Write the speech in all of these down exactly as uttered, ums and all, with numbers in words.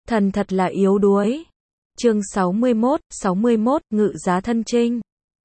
Thần thật là yếu đuối. Chương sáu mươi mốt, sáu mươi mốt, Ngự giá thân trinh.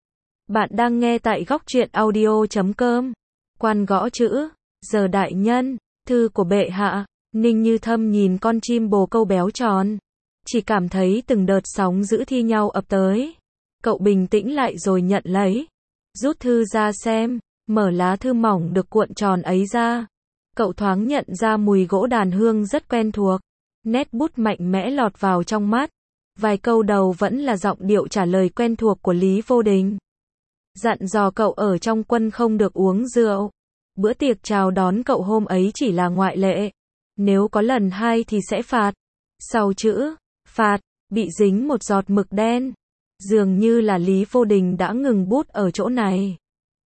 Bạn đang nghe tại góc truyện audio chấm com. Quan gõ chữ, giờ đại nhân, thư của bệ hạ. Ninh Như Thâm nhìn con chim bồ câu béo tròn, chỉ cảm thấy từng đợt sóng dữ thi nhau ập tới. Cậu bình tĩnh lại rồi nhận lấy, rút thư ra xem, mở lá thư mỏng được cuộn tròn ấy ra. Cậu thoáng nhận ra mùi gỗ đàn hương rất quen thuộc, nét bút mạnh mẽ lọt vào trong mắt. Vài câu đầu vẫn là giọng điệu trả lời quen thuộc của Lý Vô Đình. Dặn dò cậu ở trong quân không được uống rượu. Bữa tiệc chào đón cậu hôm ấy chỉ là ngoại lệ. Nếu có lần hai thì sẽ phạt. Sau chữ phạt bị dính một giọt mực đen. Dường như là Lý Vô Đình đã ngừng bút ở chỗ này.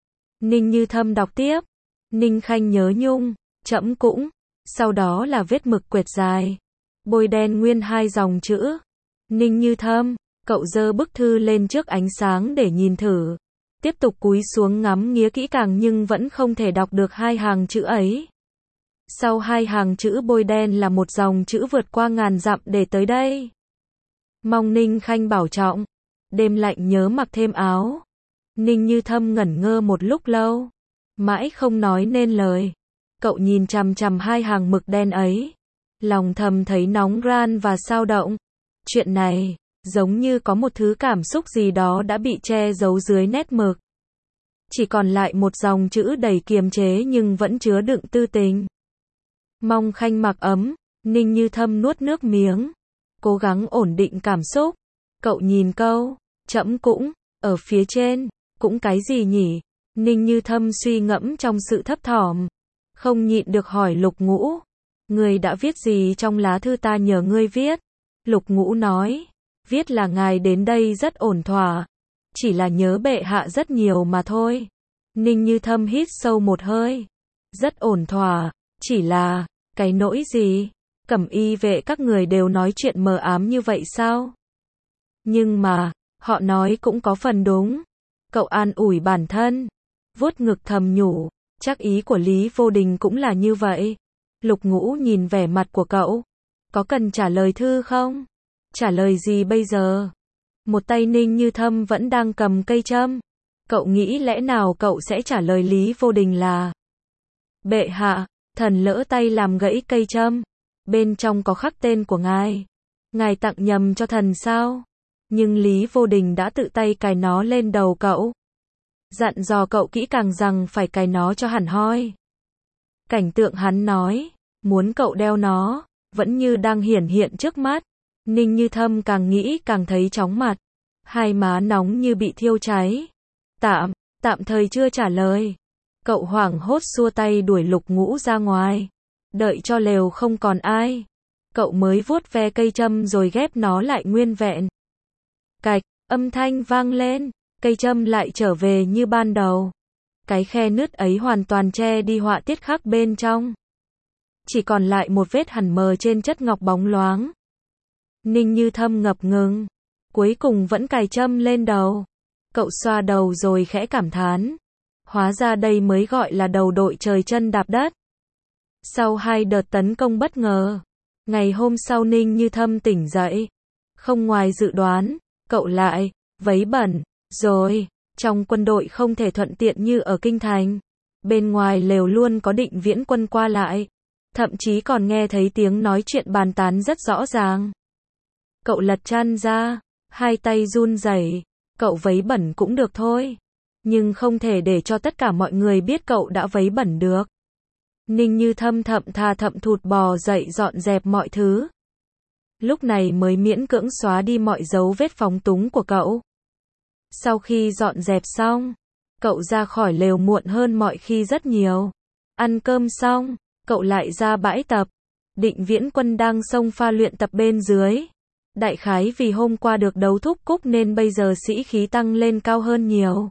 Ninh Như Thâm đọc tiếp. Ninh Khanh nhớ nhung, trẫm cũng. Sau đó là vết mực quệt dài, bôi đen nguyên hai dòng chữ. Ninh Như Thâm, cậu giơ bức thư lên trước ánh sáng để nhìn thử. Tiếp tục cúi xuống ngắm nghía kỹ càng nhưng vẫn không thể đọc được hai hàng chữ ấy. Sau hai hàng chữ bôi đen là một dòng chữ vượt qua ngàn dặm để tới đây. Mong Ninh Khanh bảo trọng. Đêm lạnh nhớ mặc thêm áo. Ninh Như Thâm ngẩn ngơ một lúc lâu, mãi không nói nên lời. Cậu nhìn chằm chằm hai hàng mực đen ấy, lòng thầm thấy nóng ran và xao động. Chuyện này, giống như có một thứ cảm xúc gì đó đã bị che giấu dưới nét mực. Chỉ còn lại một dòng chữ đầy kiềm chế nhưng vẫn chứa đựng tư tình. Mong Khanh mặc ấm. Ninh Như Thâm nuốt nước miếng, cố gắng ổn định cảm xúc. Cậu nhìn câu trẫm cũng ở phía trên, cũng cái gì nhỉ? Ninh Như Thâm suy ngẫm trong sự thấp thỏm, không nhịn được hỏi Lục Ngũ, người đã viết gì trong lá thư ta nhờ ngươi viết? Lục Ngũ nói, viết là ngài đến đây rất ổn thỏa, chỉ là nhớ bệ hạ rất nhiều mà thôi. Ninh Như Thâm hít sâu một hơi, rất ổn thỏa, chỉ là, cái nỗi gì? Cẩm y vệ các người đều nói chuyện mờ ám như vậy sao? Nhưng mà, họ nói cũng có phần đúng. Cậu an ủi bản thân, vuốt ngực thầm nhủ, chắc ý của Lý Vô Đình cũng là như vậy. Lục Ngũ nhìn vẻ mặt của cậu, có cần trả lời thư không? Trả lời gì bây giờ? Một tay Ninh Như Thâm vẫn đang cầm cây châm. Cậu nghĩ lẽ nào cậu sẽ trả lời Lý Vô Đình là: bệ hạ, thần lỡ tay làm gãy cây châm. Bên trong có khắc tên của ngài. Ngài tặng nhầm cho thần sao? Nhưng Lý Vô Đình đã tự tay cài nó lên đầu cậu. Dặn dò cậu kỹ càng rằng phải cài nó cho hẳn hoi. Cảnh tượng hắn nói, muốn cậu đeo nó, vẫn như đang hiển hiện trước mắt. Ninh Như Thâm càng nghĩ càng thấy chóng mặt. Hai má nóng như bị thiêu cháy. Tạm, tạm thời chưa trả lời. Cậu hoảng hốt xua tay đuổi Lục Ngũ ra ngoài. Đợi cho lều không còn ai, cậu mới vuốt ve cây châm rồi ghép nó lại nguyên vẹn. Cạch, âm thanh vang lên, cây châm lại trở về như ban đầu. Cái khe nứt ấy hoàn toàn che đi họa tiết khắc bên trong. Chỉ còn lại một vết hằn mờ trên chất ngọc bóng loáng. Ninh Như Thâm ngập ngừng, cuối cùng vẫn cài châm lên đầu. Cậu xoa đầu rồi khẽ cảm thán, hóa ra đây mới gọi là đầu đội trời chân đạp đất. Sau hai đợt tấn công bất ngờ, ngày hôm sau Ninh Như Thâm tỉnh dậy. Không ngoài dự đoán, cậu lại vấy bẩn rồi. Trong quân đội không thể thuận tiện như ở kinh thành. Bên ngoài lều luôn có Định Viễn Quân qua lại. Thậm chí còn nghe thấy tiếng nói chuyện bàn tán rất rõ ràng. Cậu lật chăn ra, hai tay run rẩy. Cậu vấy bẩn cũng được thôi, nhưng không thể để cho tất cả mọi người biết cậu đã vấy bẩn được. Ninh Như Thâm thậm thà thậm thụt bò dậy dọn dẹp mọi thứ. Lúc này mới miễn cưỡng xóa đi mọi dấu vết phóng túng của cậu. Sau khi dọn dẹp xong, cậu ra khỏi lều muộn hơn mọi khi rất nhiều. Ăn cơm xong, cậu lại ra bãi tập. Định Viễn Quân đang xông pha luyện tập bên dưới. Đại khái vì hôm qua được đấu thúc cúc nên bây giờ sĩ khí tăng lên cao hơn nhiều.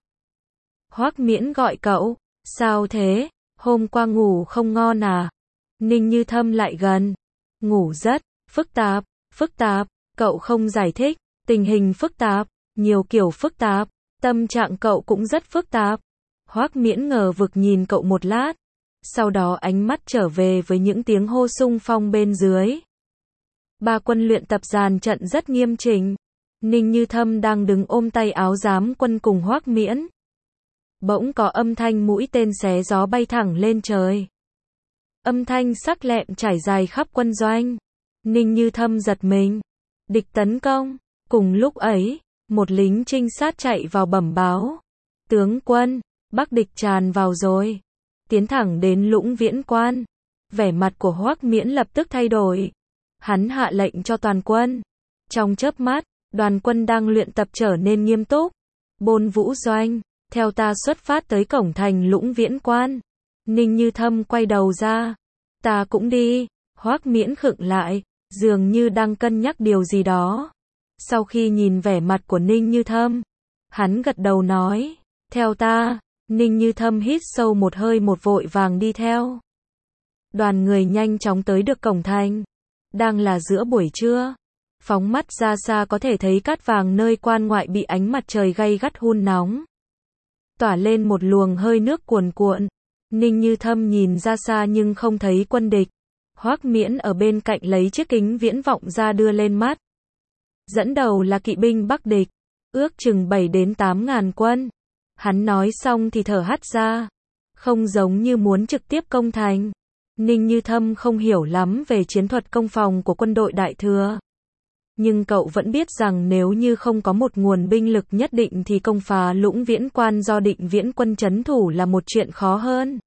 Hoắc Miễn gọi cậu, sao thế? Hôm qua ngủ không ngon à? Ninh Như Thâm lại gần. Ngủ rất phức tạp, phức tạp, cậu không giải thích. Tình hình phức tạp, nhiều kiểu phức tạp, tâm trạng cậu cũng rất phức tạp. Hoắc Miễn ngờ vực nhìn cậu một lát, sau đó ánh mắt trở về với những tiếng hô xung phong bên dưới. Ba quân luyện tập dàn trận rất nghiêm chỉnh. Ninh Như Thâm đang đứng ôm tay áo giám quân cùng Hoắc Miễn. Bỗng có âm thanh mũi tên xé gió bay thẳng lên trời. Âm thanh sắc lẹm trải dài khắp quân doanh. Ninh Như Thâm giật mình. Địch tấn công. Cùng lúc ấy, một lính trinh sát chạy vào bẩm báo. Tướng quân, Bắc địch tràn vào rồi. Tiến thẳng đến Lũng Viễn Quan. Vẻ mặt của Hoắc Miễn lập tức thay đổi. Hắn hạ lệnh cho toàn quân. Trong chớp mắt, đoàn quân đang luyện tập trở nên nghiêm túc. Bôn Vũ Doanh, theo ta xuất phát tới cổng thành Lũng Viễn Quan. Ninh Như Thâm quay đầu ra. Ta cũng đi. Hoắc Miễn khựng lại, dường như đang cân nhắc điều gì đó. Sau khi nhìn vẻ mặt của Ninh Như Thâm, hắn gật đầu nói, theo ta. Ninh Như Thâm hít sâu một hơi một vội vàng đi theo. Đoàn người nhanh chóng tới được cổng thành. Đang là giữa buổi trưa. Phóng mắt ra xa có thể thấy cát vàng nơi quan ngoại bị ánh mặt trời gay gắt hun nóng. Tỏa lên một luồng hơi nước cuồn cuộn. Ninh Như Thâm nhìn ra xa nhưng không thấy quân địch. Hoắc Miễn ở bên cạnh lấy chiếc kính viễn vọng ra đưa lên mắt. Dẫn đầu là kỵ binh Bắc địch, ước chừng bảy đến tám ngàn quân. Hắn nói xong thì thở hắt ra. Không giống như muốn trực tiếp công thành. Ninh Như Thâm không hiểu lắm về chiến thuật công phòng của quân đội Đại Thừa. Nhưng cậu vẫn biết rằng nếu như không có một nguồn binh lực nhất định thì công phá Lũng Viễn Quan do Định Viễn quân trấn thủ là một chuyện khó hơn.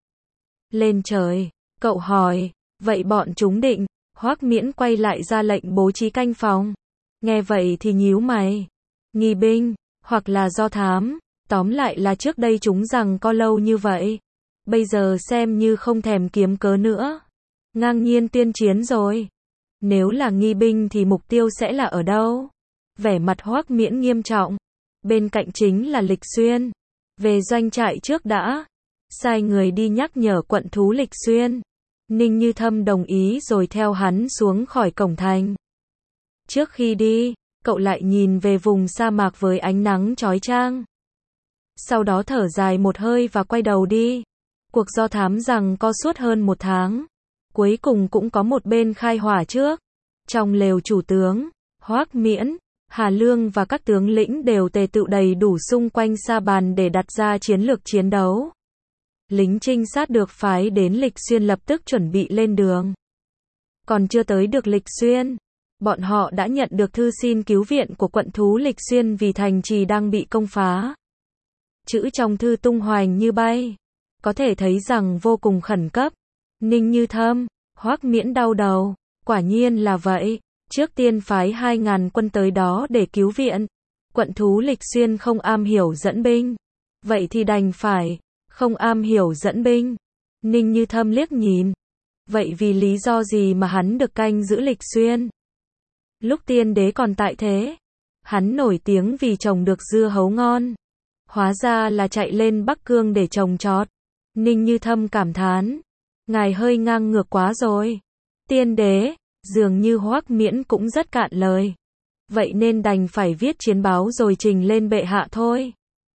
Lên trời, cậu hỏi, vậy bọn chúng định? Hoắc Miễn quay lại ra lệnh bố trí canh phòng. Nghe vậy thì nhíu mày. Nghi binh, hoặc là do thám, tóm lại là trước đây chúng rằng có lâu như vậy. Bây giờ xem như không thèm kiếm cớ nữa. Ngang nhiên tuyên chiến rồi. Nếu là nghi binh thì mục tiêu sẽ là ở đâu? Vẻ mặt Hoắc Miễn nghiêm trọng. Bên cạnh chính là Lịch Xuyên. Về doanh trại trước đã. Sai người đi nhắc nhở quận thú Lịch Xuyên. Ninh Như Thâm đồng ý rồi theo hắn xuống khỏi cổng thành. Trước khi đi, cậu lại nhìn về vùng sa mạc với ánh nắng chói chang. Sau đó thở dài một hơi và quay đầu đi. Cuộc do thám rằng có suốt hơn một tháng. Cuối cùng cũng có một bên khai hỏa trước. Trong lều chủ tướng, Hoắc Miễn, Hà Lương và các tướng lĩnh đều tề tựu đầy đủ xung quanh sa bàn để đặt ra chiến lược chiến đấu. Lính trinh sát được phái đến Lịch Xuyên lập tức chuẩn bị lên đường. Còn chưa tới được Lịch Xuyên, bọn họ đã nhận được thư xin cứu viện của quận thú Lịch Xuyên vì thành trì đang bị công phá. Chữ trong thư tung hoành như bay, có thể thấy rằng vô cùng khẩn cấp. Ninh Như Thâm, Hoắc Miễn đau đầu, quả nhiên là vậy, trước tiên phái hai ngàn quân tới đó để cứu viện. Quận thú Lịch Xuyên không am hiểu dẫn binh, vậy thì đành phải không am hiểu dẫn binh. Ninh Như Thâm liếc nhìn, vậy vì lý do gì mà hắn được canh giữ Lịch Xuyên? Lúc tiên đế còn tại thế, hắn nổi tiếng vì trồng được dưa hấu ngon. Hóa ra là chạy lên Bắc Cương để trồng trọt. Ninh Như Thâm cảm thán, ngài hơi ngang ngược quá rồi. Tiên đế, dường như Hoắc Miễn cũng rất cạn lời. Vậy nên đành phải viết chiến báo rồi trình lên bệ hạ thôi.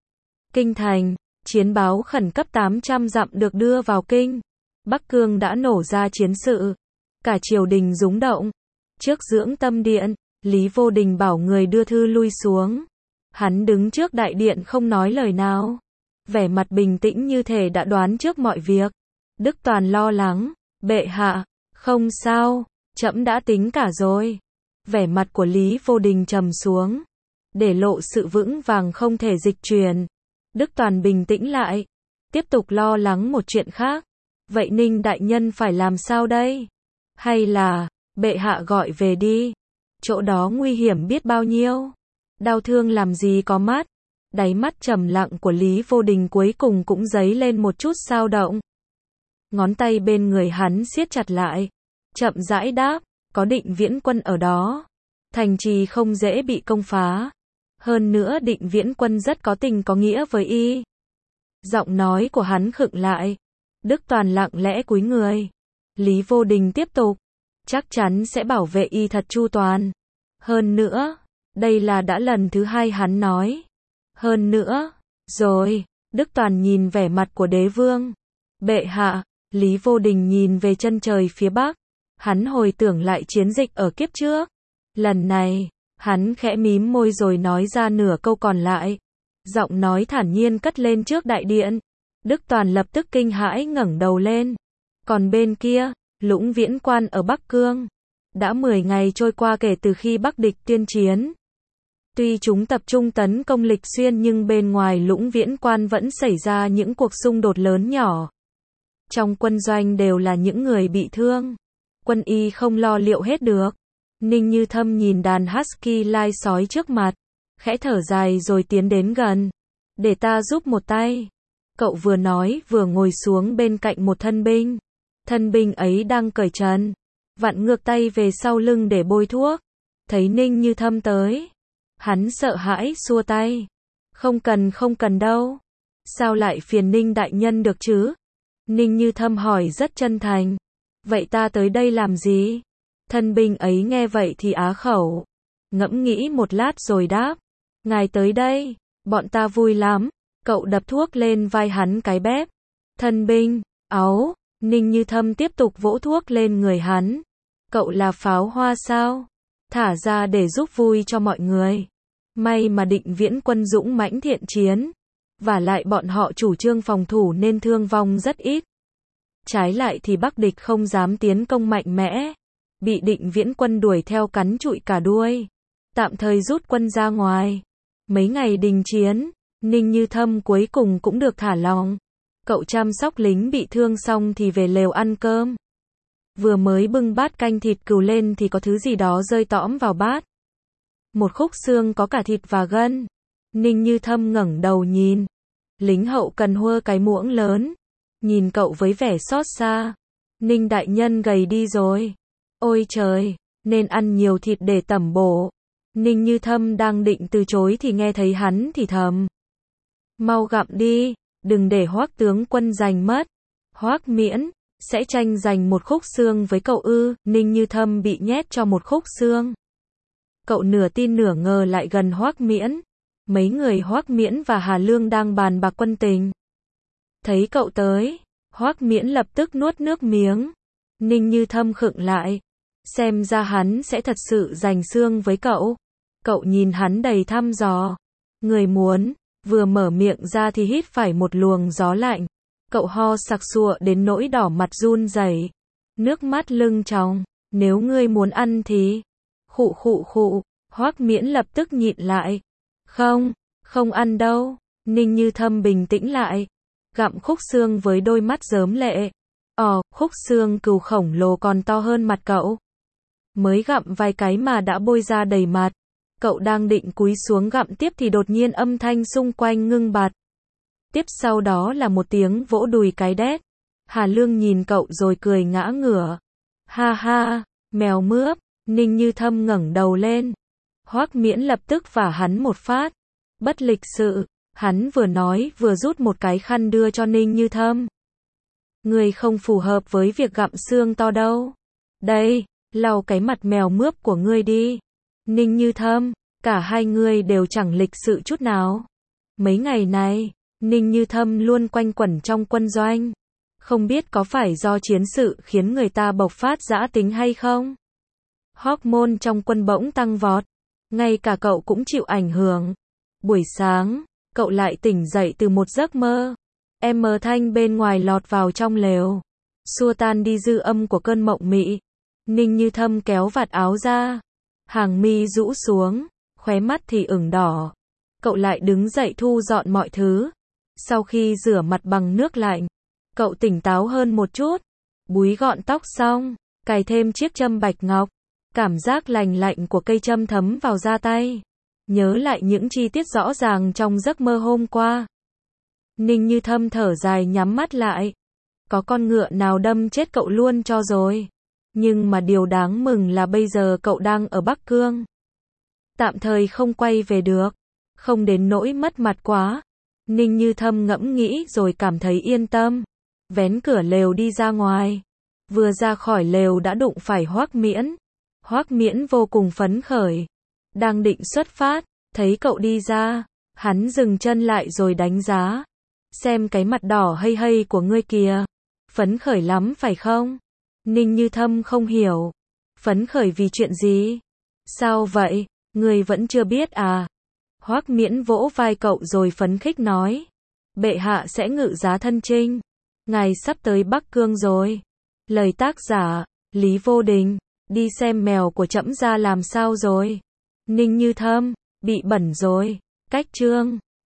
Kinh thành, chiến báo khẩn cấp tám trăm dặm được đưa vào kinh. Bắc Cương đã nổ ra chiến sự. Cả triều đình rúng động. Trước Dưỡng Tâm Điện, Lý Vô Đình bảo người đưa thư lui xuống. Hắn đứng trước đại điện không nói lời nào. Vẻ mặt bình tĩnh như thể đã đoán trước mọi việc. Đức Toàn lo lắng, bệ hạ, không sao, trẫm đã tính cả rồi. Vẻ mặt của Lý Vô Đình trầm xuống, để lộ sự vững vàng không thể dịch chuyển. Đức Toàn bình tĩnh lại, tiếp tục lo lắng một chuyện khác. Vậy Ninh đại nhân phải làm sao đây? Hay là, bệ hạ gọi về đi. Chỗ đó nguy hiểm biết bao nhiêu. Đau thương làm gì có mắt. Đáy mắt trầm lặng của Lý Vô Đình cuối cùng cũng dấy lên một chút dao động. Ngón tay bên người hắn siết chặt lại. Chậm rãi đáp, có Định Viễn quân ở đó. Thành trì không dễ bị công phá. Hơn nữa Định Viễn quân rất có tình có nghĩa với y. Giọng nói của hắn khựng lại. Đức Toàn lặng lẽ cúi người. Lý Vô Đình tiếp tục. Chắc chắn sẽ bảo vệ y thật chu toàn. Hơn nữa, đây là đã lần thứ hai hắn nói. Hơn nữa, rồi, Đức Toàn nhìn vẻ mặt của đế vương. Bệ hạ, Lý Vô Đình nhìn về chân trời phía bắc. Hắn hồi tưởng lại chiến dịch ở kiếp trước. Lần này, hắn khẽ mím môi rồi nói ra nửa câu còn lại. Giọng nói thản nhiên cất lên trước đại điện. Đức Toàn lập tức kinh hãi ngẩng đầu lên. Còn bên kia, Lũng Viễn Quan ở Bắc Cương. Đã mười ngày trôi qua kể từ khi Bắc địch tuyên chiến. Tuy chúng tập trung tấn công Lịch Xuyên nhưng bên ngoài Lũng Viễn Quan vẫn xảy ra những cuộc xung đột lớn nhỏ. Trong quân doanh đều là những người bị thương. Quân y không lo liệu hết được. Ninh Như Thâm nhìn đàn husky lai sói trước mặt. Khẽ thở dài rồi tiến đến gần. Để ta giúp một tay. Cậu vừa nói vừa ngồi xuống bên cạnh một thân binh. Thân binh ấy đang cởi trần. Vặn ngược tay về sau lưng để bôi thuốc. Thấy Ninh Như Thâm tới. Hắn sợ hãi xua tay. Không cần không cần đâu. Sao lại phiền Ninh đại nhân được chứ? Ninh Như Thâm hỏi rất chân thành. Vậy ta tới đây làm gì? Thân binh ấy nghe vậy thì á khẩu. Ngẫm nghĩ một lát rồi đáp. Ngài tới đây, bọn ta vui lắm. Cậu đập thuốc lên vai hắn cái bép. Thân binh, áu, Ninh Như Thâm tiếp tục vỗ thuốc lên người hắn. Cậu là pháo hoa sao? Thả ra để giúp vui cho mọi người. May mà Định Viễn quân dũng mãnh thiện chiến. Và lại bọn họ chủ trương phòng thủ nên thương vong rất ít. Trái lại thì Bắc địch không dám tiến công mạnh mẽ. Bị Định Viễn quân đuổi theo cắn trụi cả đuôi. Tạm thời rút quân ra ngoài. Mấy ngày đình chiến, Ninh Như Thâm cuối cùng cũng được thả lòng. Cậu chăm sóc lính bị thương xong thì về lều ăn cơm. Vừa mới bưng bát canh thịt cừu lên thì có thứ gì đó rơi tõm vào bát. Một khúc xương có cả thịt và gân. Ninh Như Thâm ngẩng đầu nhìn. Lính hậu cần hua cái muỗng lớn. Nhìn cậu với vẻ xót xa. Ninh đại nhân gầy đi rồi. Ôi trời, nên ăn nhiều thịt để tẩm bổ. Ninh Như Thâm đang định từ chối thì nghe thấy hắn thì thầm. Mau gặm đi, đừng để Hoắc tướng quân giành mất. Hoắc Miễn, sẽ tranh giành một khúc xương với cậu ư? Ninh Như Thâm bị nhét cho một khúc xương. Cậu nửa tin nửa ngờ lại gần Hoắc Miễn. Mấy người Hoắc Miễn và Hà Lương đang bàn bạc quân tình. Thấy cậu tới, Hoắc Miễn lập tức nuốt nước miếng. Ninh Như Thâm khựng lại. Xem ra hắn sẽ thật sự giành xương với cậu. Cậu nhìn hắn đầy thăm dò. Người muốn, vừa mở miệng ra thì hít phải một luồng gió lạnh. Cậu ho sặc sụa đến nỗi đỏ mặt run rẩy. Nước mắt lưng tròng. Nếu ngươi muốn ăn thì... Khụ khụ khụ. Hoắc Miễn lập tức nhịn lại. Không, không ăn đâu. Ninh Như Thâm bình tĩnh lại. Gặm khúc xương với đôi mắt rớm lệ. Ồ, khúc xương cừu khổng lồ còn to hơn mặt cậu. Mới gặm vài cái mà đã bôi ra đầy mặt. Cậu đang định cúi xuống gặm tiếp thì đột nhiên âm thanh xung quanh ngưng bặt. Tiếp sau đó là một tiếng vỗ đùi cái đét. Hà Lương nhìn cậu rồi cười ngã ngửa. Ha ha, mèo mướp. Ninh Như Thâm ngẩng đầu lên. Hoắc Miễn lập tức vả hắn một phát. Bất lịch sự. Hắn vừa nói vừa rút một cái khăn đưa cho Ninh Như Thâm. Người không phù hợp với việc gặm xương to đâu. Đây, lau cái mặt mèo mướp của ngươi đi. Ninh Như Thâm, cả hai người đều chẳng lịch sự chút nào. Mấy ngày này, Ninh Như Thâm luôn quanh quẩn trong quân doanh. Không biết có phải do chiến sự khiến người ta bộc phát dã tính hay không? Hormone trong quân bỗng tăng vọt. Ngay cả cậu cũng chịu ảnh hưởng. Buổi sáng, cậu lại tỉnh dậy từ một giấc mơ. Em mờ thanh bên ngoài lọt vào trong lều. Xua tan đi dư âm của cơn mộng mị. Ninh Như Thâm kéo vạt áo ra. Hàng mi rũ xuống. Khóe mắt thì ửng đỏ. Cậu lại đứng dậy thu dọn mọi thứ. Sau khi rửa mặt bằng nước lạnh, cậu tỉnh táo hơn một chút. Búi gọn tóc xong, cài thêm chiếc châm bạch ngọc. Cảm giác lành lạnh của cây châm thấm vào da tay. Nhớ lại những chi tiết rõ ràng trong giấc mơ hôm qua. Ninh Như Thâm thở dài nhắm mắt lại. Có con ngựa nào đâm chết cậu luôn cho rồi. Nhưng mà điều đáng mừng là bây giờ cậu đang ở Bắc Cương. Tạm thời không quay về được. Không đến nỗi mất mặt quá. Ninh Như Thâm ngẫm nghĩ rồi cảm thấy yên tâm. Vén cửa lều đi ra ngoài. Vừa ra khỏi lều đã đụng phải Hoắc Miễn. Hoắc Miễn vô cùng phấn khởi. Đang định xuất phát, thấy cậu đi ra. Hắn dừng chân lại rồi đánh giá. Xem cái mặt đỏ hây hây của ngươi kìa. Phấn khởi lắm phải không? Ninh Như Thâm không hiểu. Phấn khởi vì chuyện gì? Sao vậy? Người vẫn chưa biết à? Hoắc Miễn vỗ vai cậu rồi phấn khích nói. Bệ hạ sẽ ngự giá thân chinh. Ngài sắp tới Bắc Cương rồi. Lời tác giả, Lý Vô Đình. Đi xem mèo của trẫm ra làm sao rồi. Ninh Như Thâm, bị bẩn rồi. Cách chương.